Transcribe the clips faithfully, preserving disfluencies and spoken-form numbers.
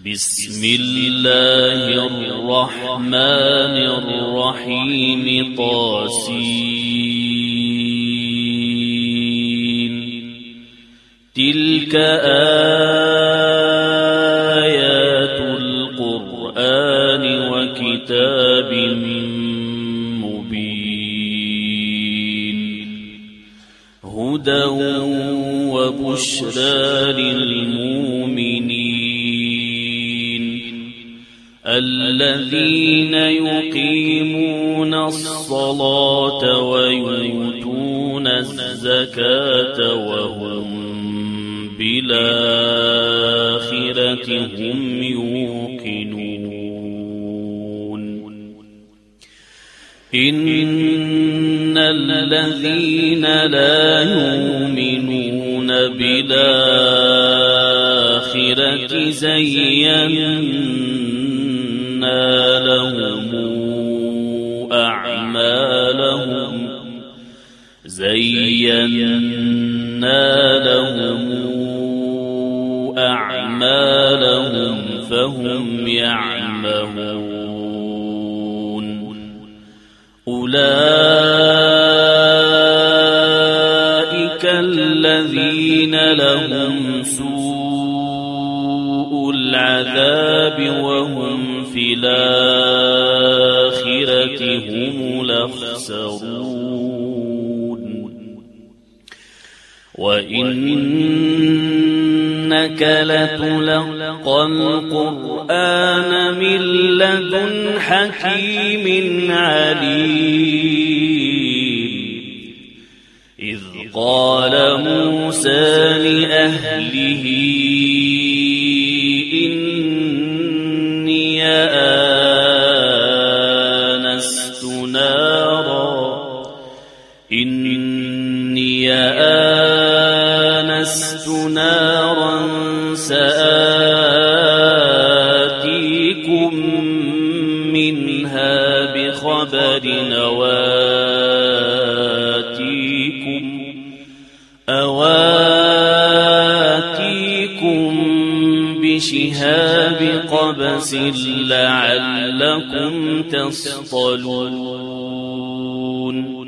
بسم الله الرحمن الرحيم طاسين تلك آيات القرآن وكتاب مبين هدى وبشرى للمؤمنين الذين يقيمون الصلاة ويؤتون الزكاة وهم بالآخرة هم يوقنون إن الذين لا يؤمنون بالآخرة زينا لهم أعمالهم زينا لهم أعمالهم فهم يعمهون أولئك الذين لهم سوء العذاب وهم في الآخرة هم الأخسرون وإنك لتلقى القرآن من لدن حكيم عليم إذ قال موسى لأهله إني آنست نارا إني آنست نارا سآتيكم منها بخبر أواتيكم أواتيكم بشهاب قبس لعلكم تصطلون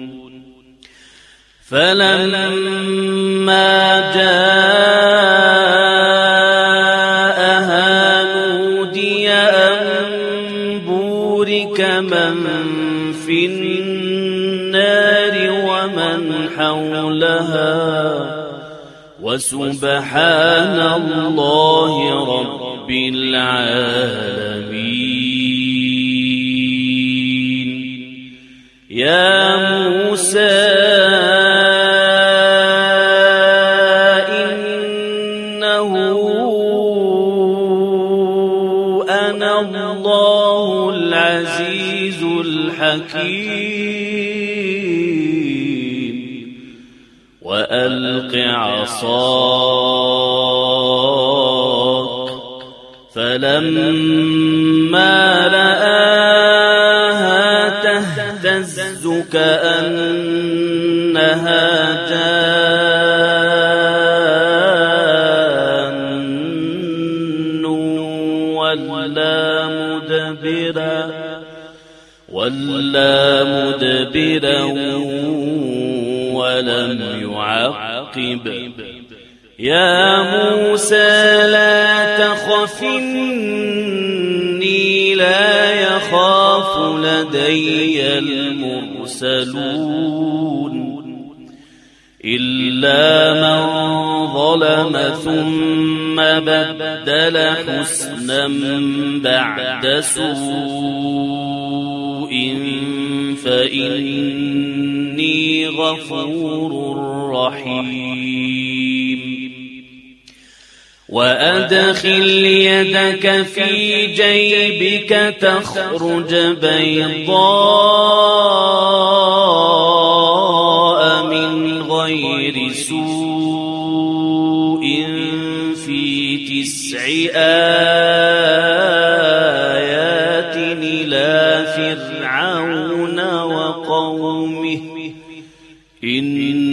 فلما جاءها نودي أن بورك من في النار ومن حولها وسبحان الله رب العالمين يا موسى إنه أنا الله العزيز الحكيم وألق عصاك فلما رآها تهتز كأنها جان ولا مدبرا ولا مدبرا ولم يعقب يا موسى لا تخف إني لا يخاف لدي المرسلون إلا من ظلم ثم بدل حسنا بعد سوء فإني غفور رحيم وأدخل يدك في جيبك تخرج بيضاء من غير سوء في تسع آيات إلى فرعون وقومه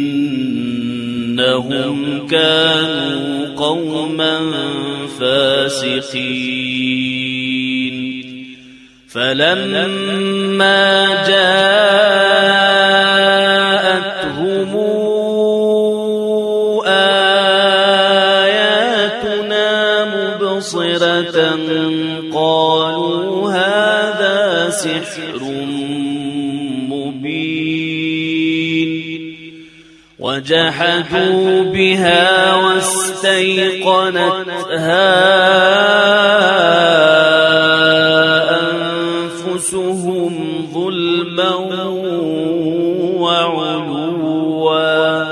إنهم كانوا قوما فاسقين فاسقين فلما جاءتهم آياتنا مبصرة قالوا هذا سحر مبين وجحدوا بها واستيقنتها أنفسهم ظلما وعلوا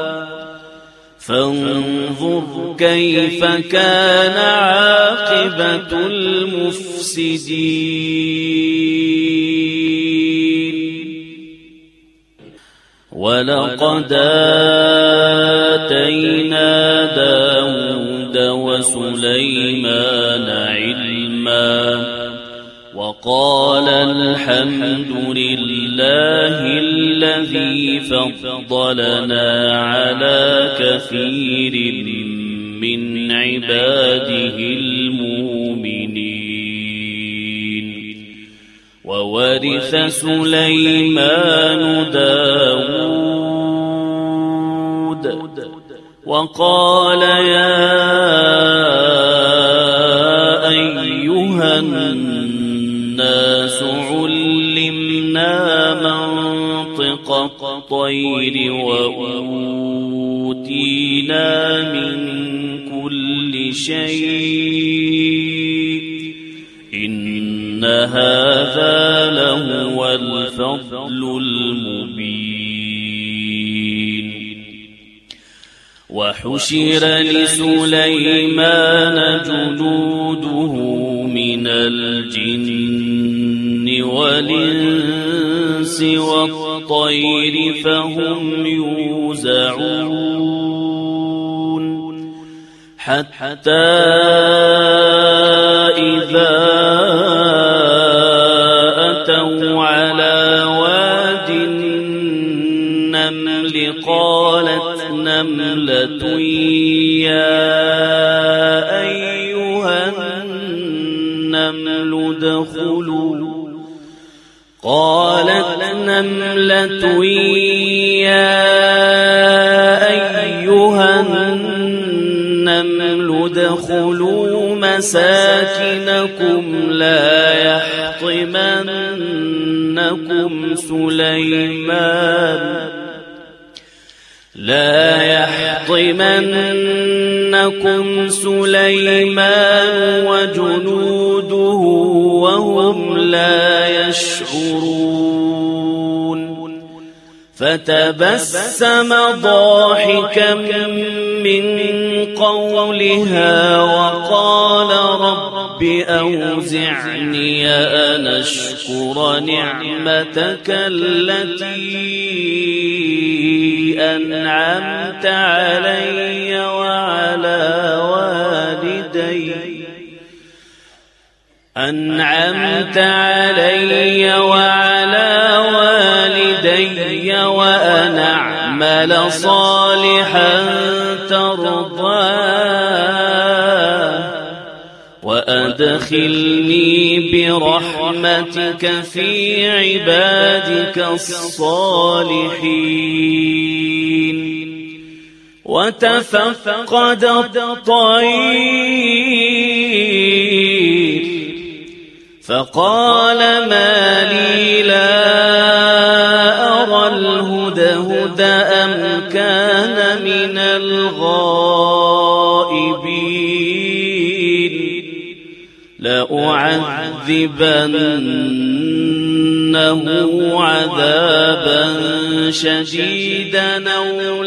فانظر كيف كان عاقبة المفسدين ولقد آتينا داود وسليمان علما وقال الحمد لله الذي فضلنا على كثير من عباده المؤمنين وورث سليمان داود وقال يا أيها الناس علمنا منطق الطير وأوتينا من كل شيء إن هذا لهو الفضل المبين وحشر لسليمان جنوده من الجن والإنس والطير فهم يوزعون حتى إذا أتوا على واد النمل قالت نملة يا أيها النمل ادخلوا قالت نملة يا أيها النمل ادخلوا مساكنكم لا يحطمنكم سليمان لا يحطمنكم سليمان وجنوده وهم لا يشعرون فتبسم ضاحكا من قولها وقال رب أوزعني أن أشكر نعمتك التي أنعمت علي وعلى والدي أنعمت علي وعلى والدي وأن أعمل صالحا ترضاه وأدخلني برحمتك في عبادك الصالحين وتفقد الطير فقال ما لي لا أرى الهدهد أم كان من الغائبين لأعذبنه عذابا شديدا أو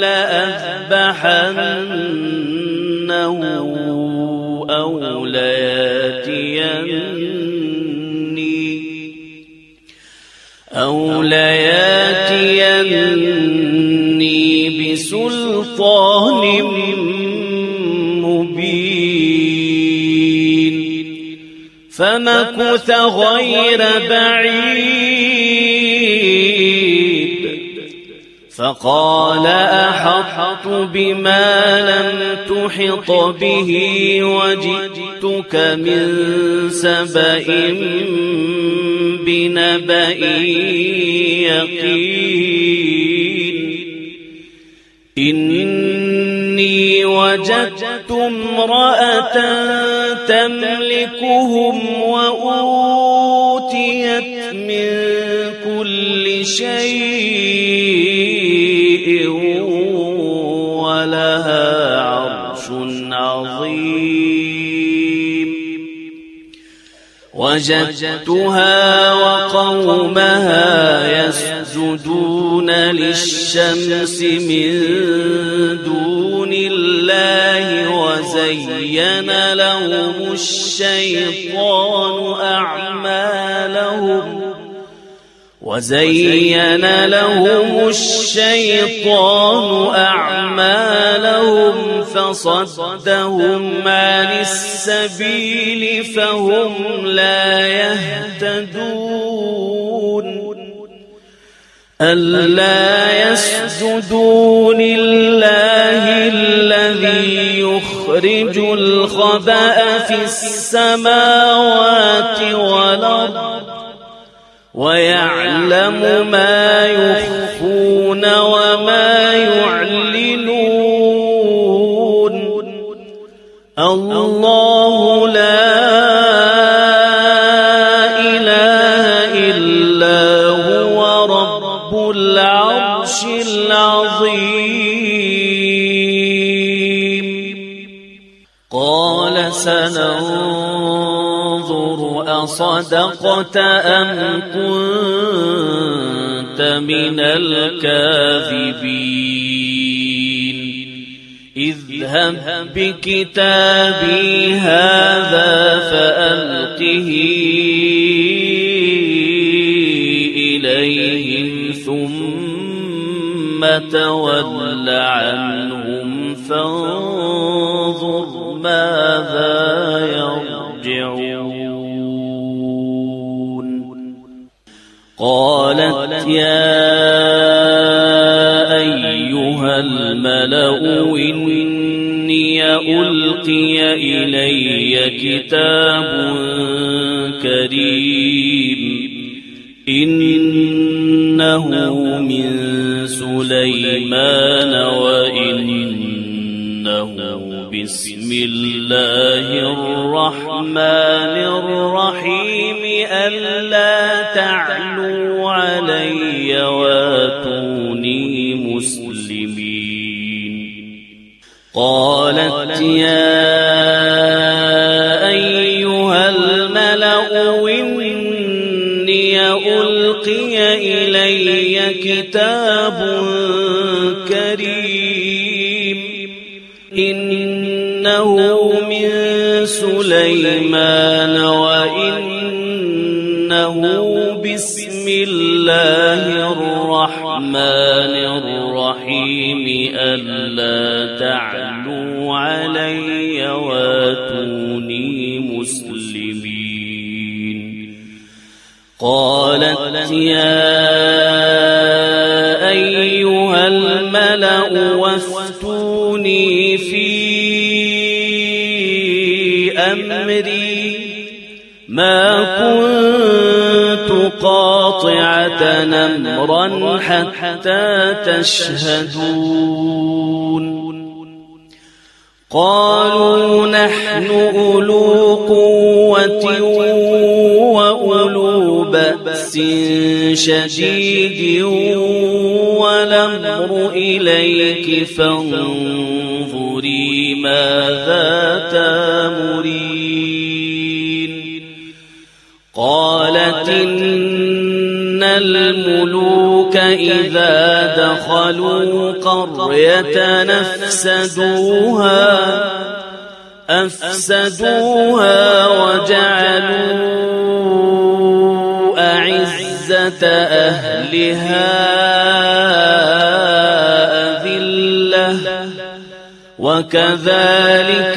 لأذبحنه أو لياتيني أو لياتيني بسلطان مبين فمكث غير بعيد فقال أحطت بما لم تحط به وجئتك من سبأ بنبأ يقين إني وجدت امرأة تملكهم وأوتيت من كل شيء ولها عرش عظيم وجدتها وقومها يسجدون للشمس من دون الله وزين لهم الشيطان أعمالهم وزين لهم الشيطان أعمالهم فصدهم عن السبيل فهم لا يهتدون ألا يسجدوا لله الذي يخرج الخبأ في السماوات والأرض ويعلم ما يخفون وما يعلنون الله لا إله إلا هو رب العرش العظيم قال سننظر أصدقت أم كنت من الكاذبين اذهب بكتابي هذا فألقه إليهم ثم تول عنهم فانظر ماذا يرجعون قالت يا أيها الملأ إني ألقي إلي كتاب كريم إنه من سليمان وإنه بسم الله الرحمن الرحيم ألا تعلوا علي واتوني مسلمين قالت يا أيها الملأ إني ألقي إلي كتاب كريم إنه من سليمان وإنه بسم الله الرحمن الرحيم ألا تعلوا علي واتوني مسلمين قالت يا أيها الملأ وافتوني في أمري ما كنت قاطعة أمرا حتى تشهدون قالوا نحن أولو قوة وأولو بأس شديد والأمر إليك فانظري ماذا تأمرين قالت إن الملوك إذا دخلوا قرية أفسدوها أفسدوها وجعلوا أعزة أهلها أذلة وكذلك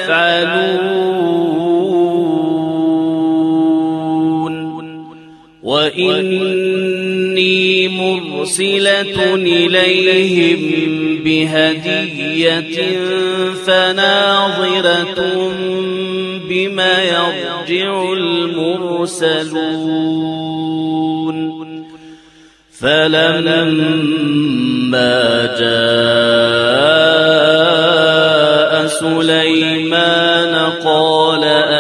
يفعلون وإني مرسلة إليهم بهدية فناظرة بما يرجع المرسلون فلما جاء سليمان قال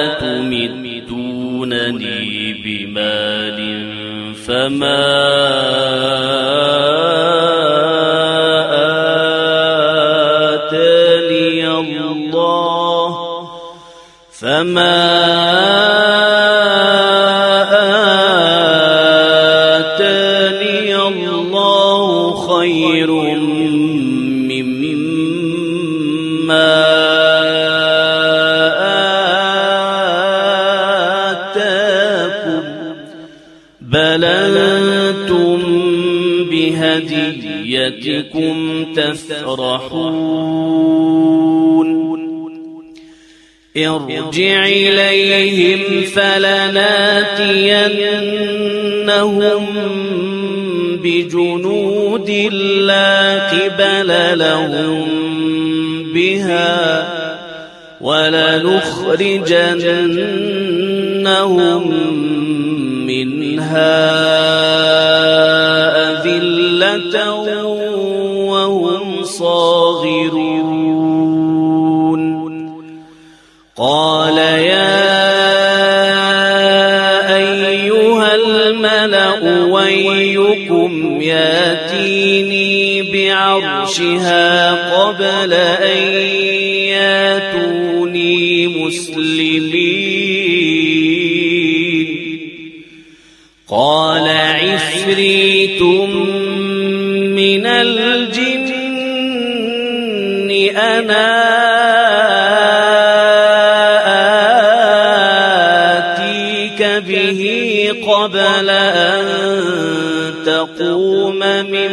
أتمدونني بمال فما آتاني الله فما آتاني الله خير مما آتاكم بل أنتم بهديتكم تفرحون ارجع إليهم فلناتينهم بجنود لا قبل لهم بها ولنخرجنهم منها أذلة وهم صاغرون قال يا أيها الملأ ويكم ياتيني بعرشها قبل أن ياتوني مسلمين قال عفريت من الجن أنا آتيك به قبل أن تقوم من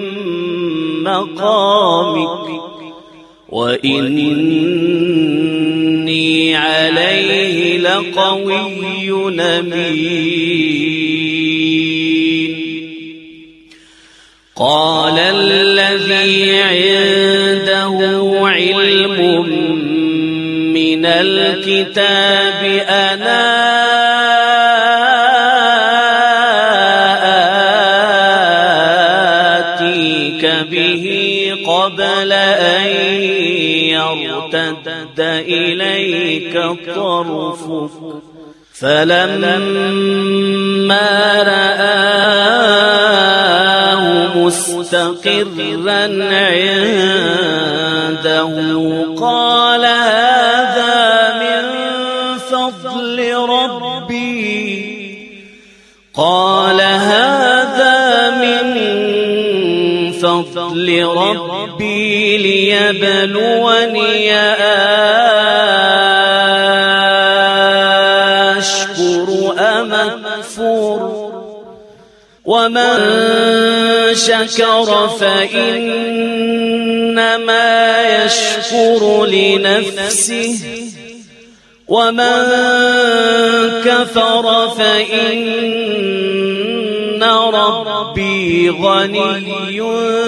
مقامك وإني عليه لقوي أمين قال الذي عنده علم من الكتاب أنا آتيك به قبل أن يرتد إليك طرفك فلما رآه مستقرا عنده قال هذا من فضل ربي قال هذا من فضل ربي ليبلوني أشكر أم أكفر ومن شكر فإنما يشكر لنفسه ومن كفر فإن ربي غني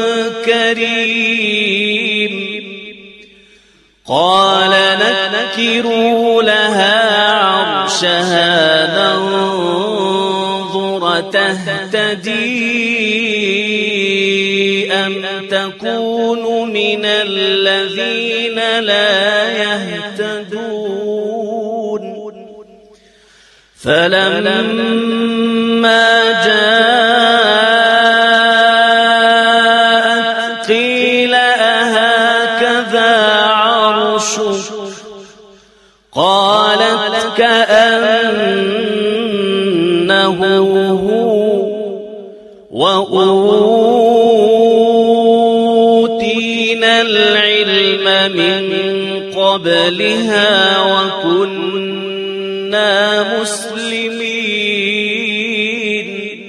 كريم قال نكروا لها عرشها ننظر تهتدي أم تكون من الذين لا يهتدون فلما جاءت قيل أهكذا عرشك قالت كأنه هو وأوتينا العلم من قبلها وكنا مسلمين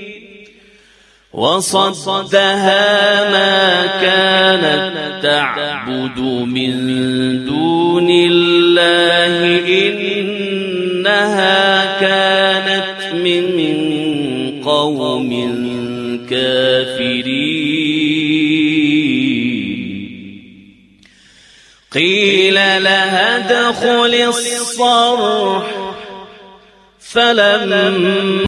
وصدها ما كانت تعبد من دون الله إنها كانت من قوم كافرين قيل لها ادخل الصرح فلما